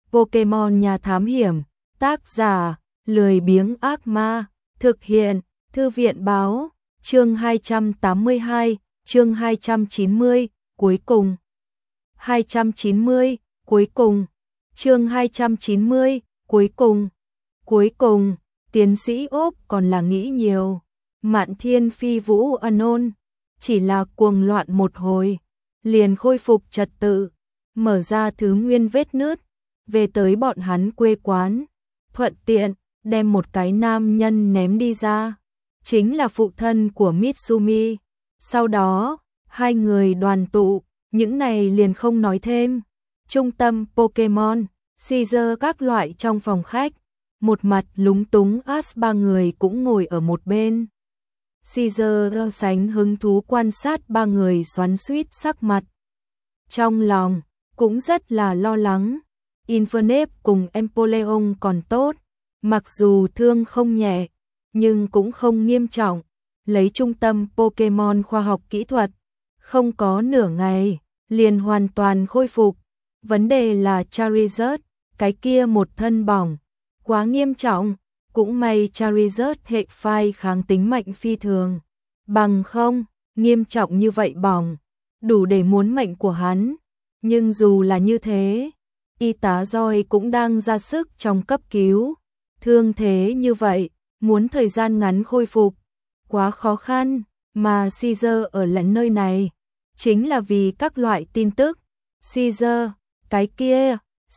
Pokemon Nhà Thám Hiểm, tác giả, lười biếng ác ma, thực hiện, Thư viện báo, chương 282, chương 290, cuối cùng. 290, cuối cùng. Chương 290, cuối cùng. Cuối cùng, tiến sĩ Úc còn là nghĩ nhiều. Mạn Thiên Phi Vũ Anon, chỉ là cuồng loạn một hồi, liền khôi phục trật tự, mở ra thứ nguyên vết nứt, về tới bọn hắn quê quán, thuận tiện đem một cái nam nhân ném đi ra, chính là phụ thân của Mitsumi. Sau đó, hai người đoàn tụ, những này liền không nói thêm. Trung tâm Pokemon, Caesar các loại trong phòng khách, một mặt lúng túng Ash ba người cũng ngồi ở một bên. Caesar sánh hứng thú quan sát ba người xoắn xuýt sắc mặt. Trong lòng, cũng rất là lo lắng. Infernape cùng Empoleon còn tốt, mặc dù thương không nhẹ, nhưng cũng không nghiêm trọng. Lấy trung tâm Pokemon khoa học kỹ thuật, không có nửa ngày, liền hoàn toàn khôi phục. Vấn đề là Charizard, cái kia một thân bỏng, quá nghiêm trọng. Cũng may Charizard hệ phai kháng tính mạnh phi thường. Bằng không, nghiêm trọng như vậy bỏng, đủ để muốn mệnh của hắn. Nhưng dù là như thế, y tá Joy cũng đang ra sức trong cấp cứu. Thương thế như vậy, muốn thời gian ngắn khôi phục, quá khó khăn, mà Caesar ở lại nơi này, chính là vì các loại tin tức. Caesar, cái kia,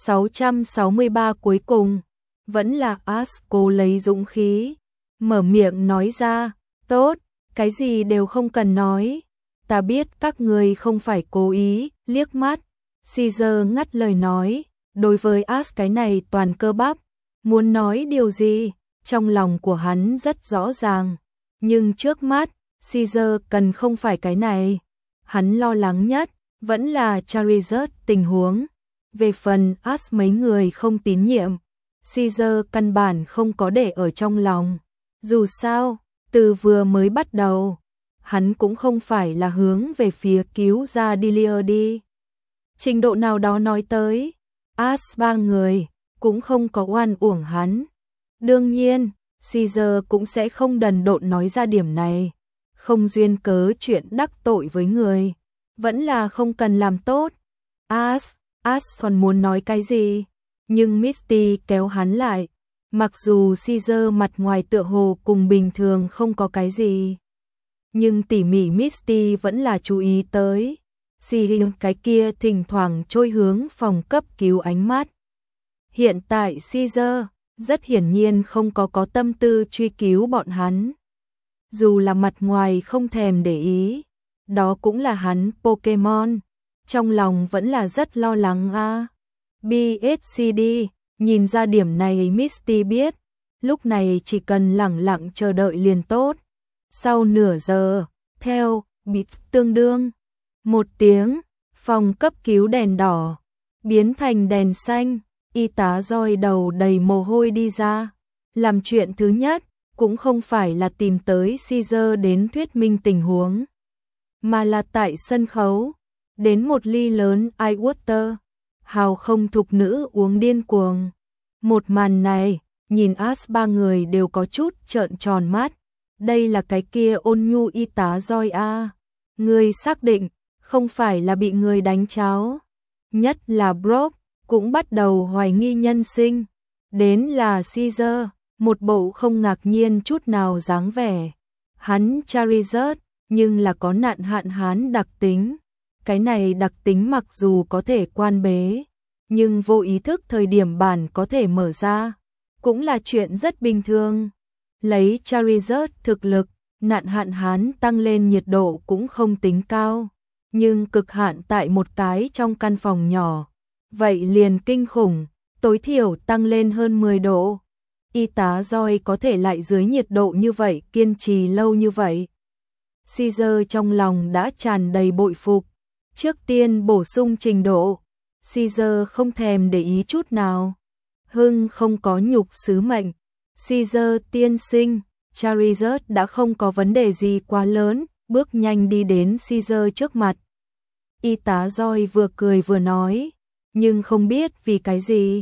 663 cuối cùng, vẫn là Ash cố lấy dũng khí, mở miệng nói ra, tốt, cái gì đều không cần nói, ta biết các người không phải cố ý, liếc mắt. Caesar ngắt lời nói, đối với Ash cái này toàn cơ bắp, muốn nói điều gì, trong lòng của hắn rất rõ ràng, nhưng trước mắt, Caesar cần không phải cái này. Hắn lo lắng nhất, vẫn là Charizard tình huống. Về phần Ash mấy người không tín nhiệm, Caesar căn bản không có để ở trong lòng. Dù sao, từ vừa mới bắt đầu, hắn cũng không phải là hướng về phía cứu ra Delia đi. Trình độ nào đó nói tới, Ash ba người cũng không có oan uổng hắn. Đương nhiên, Caesar cũng sẽ không đần độn nói ra điểm này. Không duyên cớ chuyện đắc tội với người, vẫn là không cần làm tốt. Ash còn muốn nói cái gì? Nhưng Misty kéo hắn lại. Mặc dù Caesar mặt ngoài tựa hồ cùng bình thường không có cái gì, nhưng tỉ mỉ Misty vẫn là chú ý tới cái kia thỉnh thoảng trôi hướng phòng cấp cứu ánh mắt. Hiện tại Caesar rất hiển nhiên không có tâm tư truy cứu bọn hắn. Dù là mặt ngoài không thèm để ý, đó cũng là hắn Pokemon, trong lòng vẫn là rất lo lắng a. BSCD, nhìn ra điểm này Misty biết, lúc này chỉ cần lẳng lặng chờ đợi liền tốt. Sau nửa giờ, theo bit tương đương, một tiếng, phòng cấp cứu đèn đỏ, biến thành đèn xanh, y tá Joy đầu đầy mồ hôi đi ra. Làm chuyện thứ nhất, cũng không phải là tìm tới Caesar đến thuyết minh tình huống, mà là tại sân khấu, đến một ly lớn ice water, hào không thục nữ uống điên cuồng. Một màn này, nhìn Ash ba người đều có chút trợn tròn mắt. Đây là cái kia ôn nhu y tá Joy a. Người xác định, không phải là bị người đánh cháo. Nhất là Brock, cũng bắt đầu hoài nghi nhân sinh. Đến là Caesar, một bộ không ngạc nhiên chút nào dáng vẻ. Hắn Charizard, nhưng là có nạn hạn hán đặc tính. Cái này đặc tính mặc dù có thể quan bế, nhưng vô ý thức thời điểm bản có thể mở ra, cũng là chuyện rất bình thường. Lấy Charizard thực lực, nạn hạn hán tăng lên nhiệt độ cũng không tính cao, nhưng cực hạn tại một cái trong căn phòng nhỏ, vậy liền kinh khủng, tối thiểu tăng lên hơn 10 độ. Y tá Joy có thể lại dưới nhiệt độ như vậy kiên trì lâu như vậy. Caesar trong lòng đã tràn đầy bội phục. Trước tiên bổ sung trình độ, Caesar không thèm để ý chút nào. Hưng không có nhục sứ mệnh. Caesar tiên sinh, Charizard đã không có vấn đề gì quá lớn, bước nhanh đi đến Caesar trước mặt. Y tá Joy vừa cười vừa nói, nhưng không biết vì cái gì,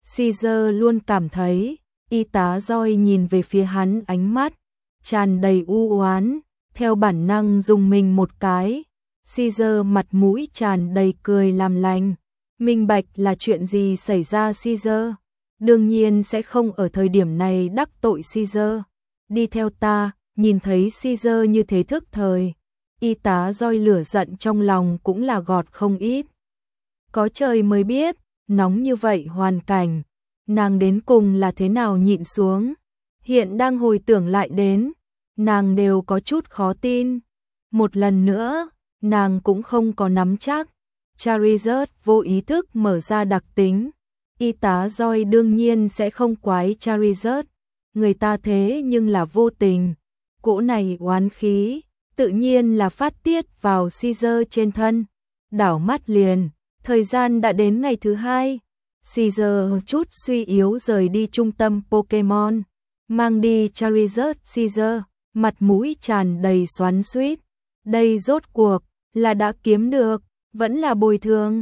Caesar luôn cảm thấy, y tá Joy nhìn về phía hắn ánh mắt tràn đầy u oán, theo bản năng dùng mình một cái. Caesar mặt mũi tràn đầy cười làm lành, minh bạch là chuyện gì xảy ra Caesar, đương nhiên sẽ không ở thời điểm này đắc tội Caesar. Đi theo ta. Nhìn thấy Caesar như thế thức thời, y tá Joy lửa giận trong lòng cũng là gọt không ít. Có trời mới biết, nóng như vậy hoàn cảnh, nàng đến cùng là thế nào nhịn xuống. Hiện đang hồi tưởng lại đến, nàng đều có chút khó tin. Một lần nữa, nàng cũng không có nắm chắc. Charizard vô ý thức mở ra đặc tính. Y tá Joy đương nhiên sẽ không quái Charizard, người ta thế nhưng là vô tình. Cỗ này oán khí, tự nhiên là phát tiết vào Caesar trên thân. Đảo mắt liền, thời gian đã đến ngày thứ hai. Caesar chút suy yếu rời đi trung tâm Pokemon, mang đi Charizard. Caesar, mặt mũi tràn đầy xoắn xuýt. Đây rốt cuộc, là đã kiếm được, vẫn là bồi thường.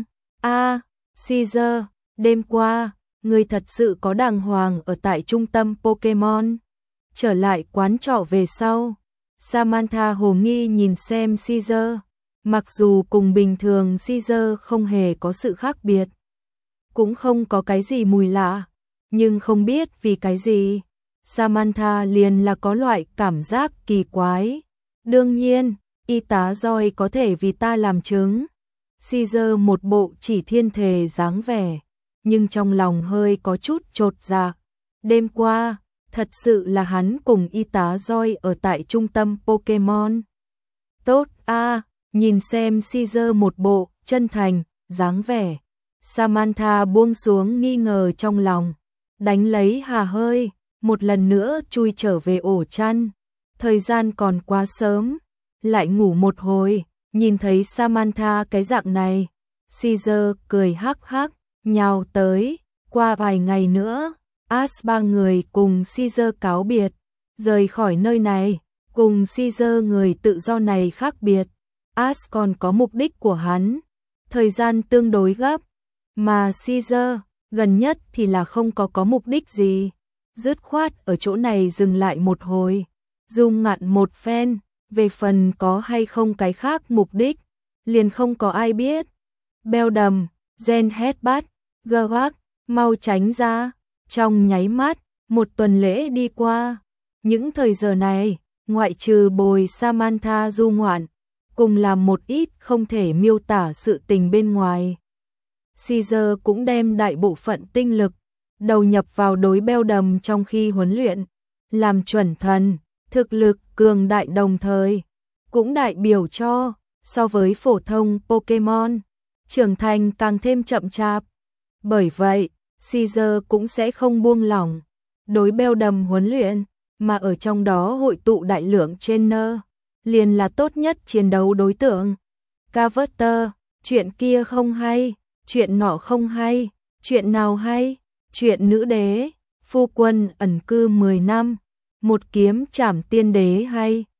Caesar, đêm qua, người thật sự có đàng hoàng ở tại trung tâm Pokemon. Trở lại quán trọ về sau, Samantha hồ nghi nhìn xem Caesar, mặc dù cùng bình thường Caesar không hề có sự khác biệt, cũng không có cái gì mùi lạ, nhưng không biết vì cái gì, Samantha liền là có loại cảm giác kỳ quái. Đương nhiên, y tá Joy có thể vì ta làm chứng. Caesar một bộ chỉ thiên thề dáng vẻ, nhưng trong lòng hơi có chút chột dạ. Đêm qua, thật sự là hắn cùng y tá Joy ở tại trung tâm Pokemon. Tốt nhìn xem Caesar một bộ chân thành dáng vẻ, Samantha buông xuống nghi ngờ trong lòng, đánh lấy hà hơi, một lần nữa chui trở về ổ chăn. Thời gian còn quá sớm, lại ngủ một hồi, nhìn thấy Samantha cái dạng này, Caesar cười hắc hắc, nhào tới. Qua vài ngày nữa, ba người cùng Caesar cáo biệt, rời khỏi nơi này. Cùng Caesar người tự do này khác biệt, còn có mục đích của hắn, thời gian tương đối gấp, mà Caesar gần nhất thì là không có mục đích gì, dứt khoát ở chỗ này dừng lại một hồi, dung ngạn một phen. Về phần có hay không cái khác mục đích, liền không có ai biết. Beldum, Gen Headbutt, Gerwag, mau tránh ra. Trong nháy mắt, một tuần lễ đi qua. Những thời giờ này, ngoại trừ bồi Samantha du ngoạn, cùng làm một ít không thể miêu tả sự tình bên ngoài, Caesar cũng đem đại bộ phận tinh lực đầu nhập vào đối Beldum trong khi huấn luyện, làm chuẩn thần. Thực lực cường đại đồng thời, cũng đại biểu cho, so với phổ thông Pokemon, trưởng thành càng thêm chậm chạp. Bởi vậy, Caesar cũng sẽ không buông lỏng đối Beldum huấn luyện, mà ở trong đó hội tụ đại lượng trainer, liền là tốt nhất chiến đấu đối tượng. Carver, chuyện kia không hay, chuyện nọ không hay, chuyện nào hay, chuyện nữ đế, phu quân ẩn cư 10 năm. Một kiếm trảm tiên đế hay.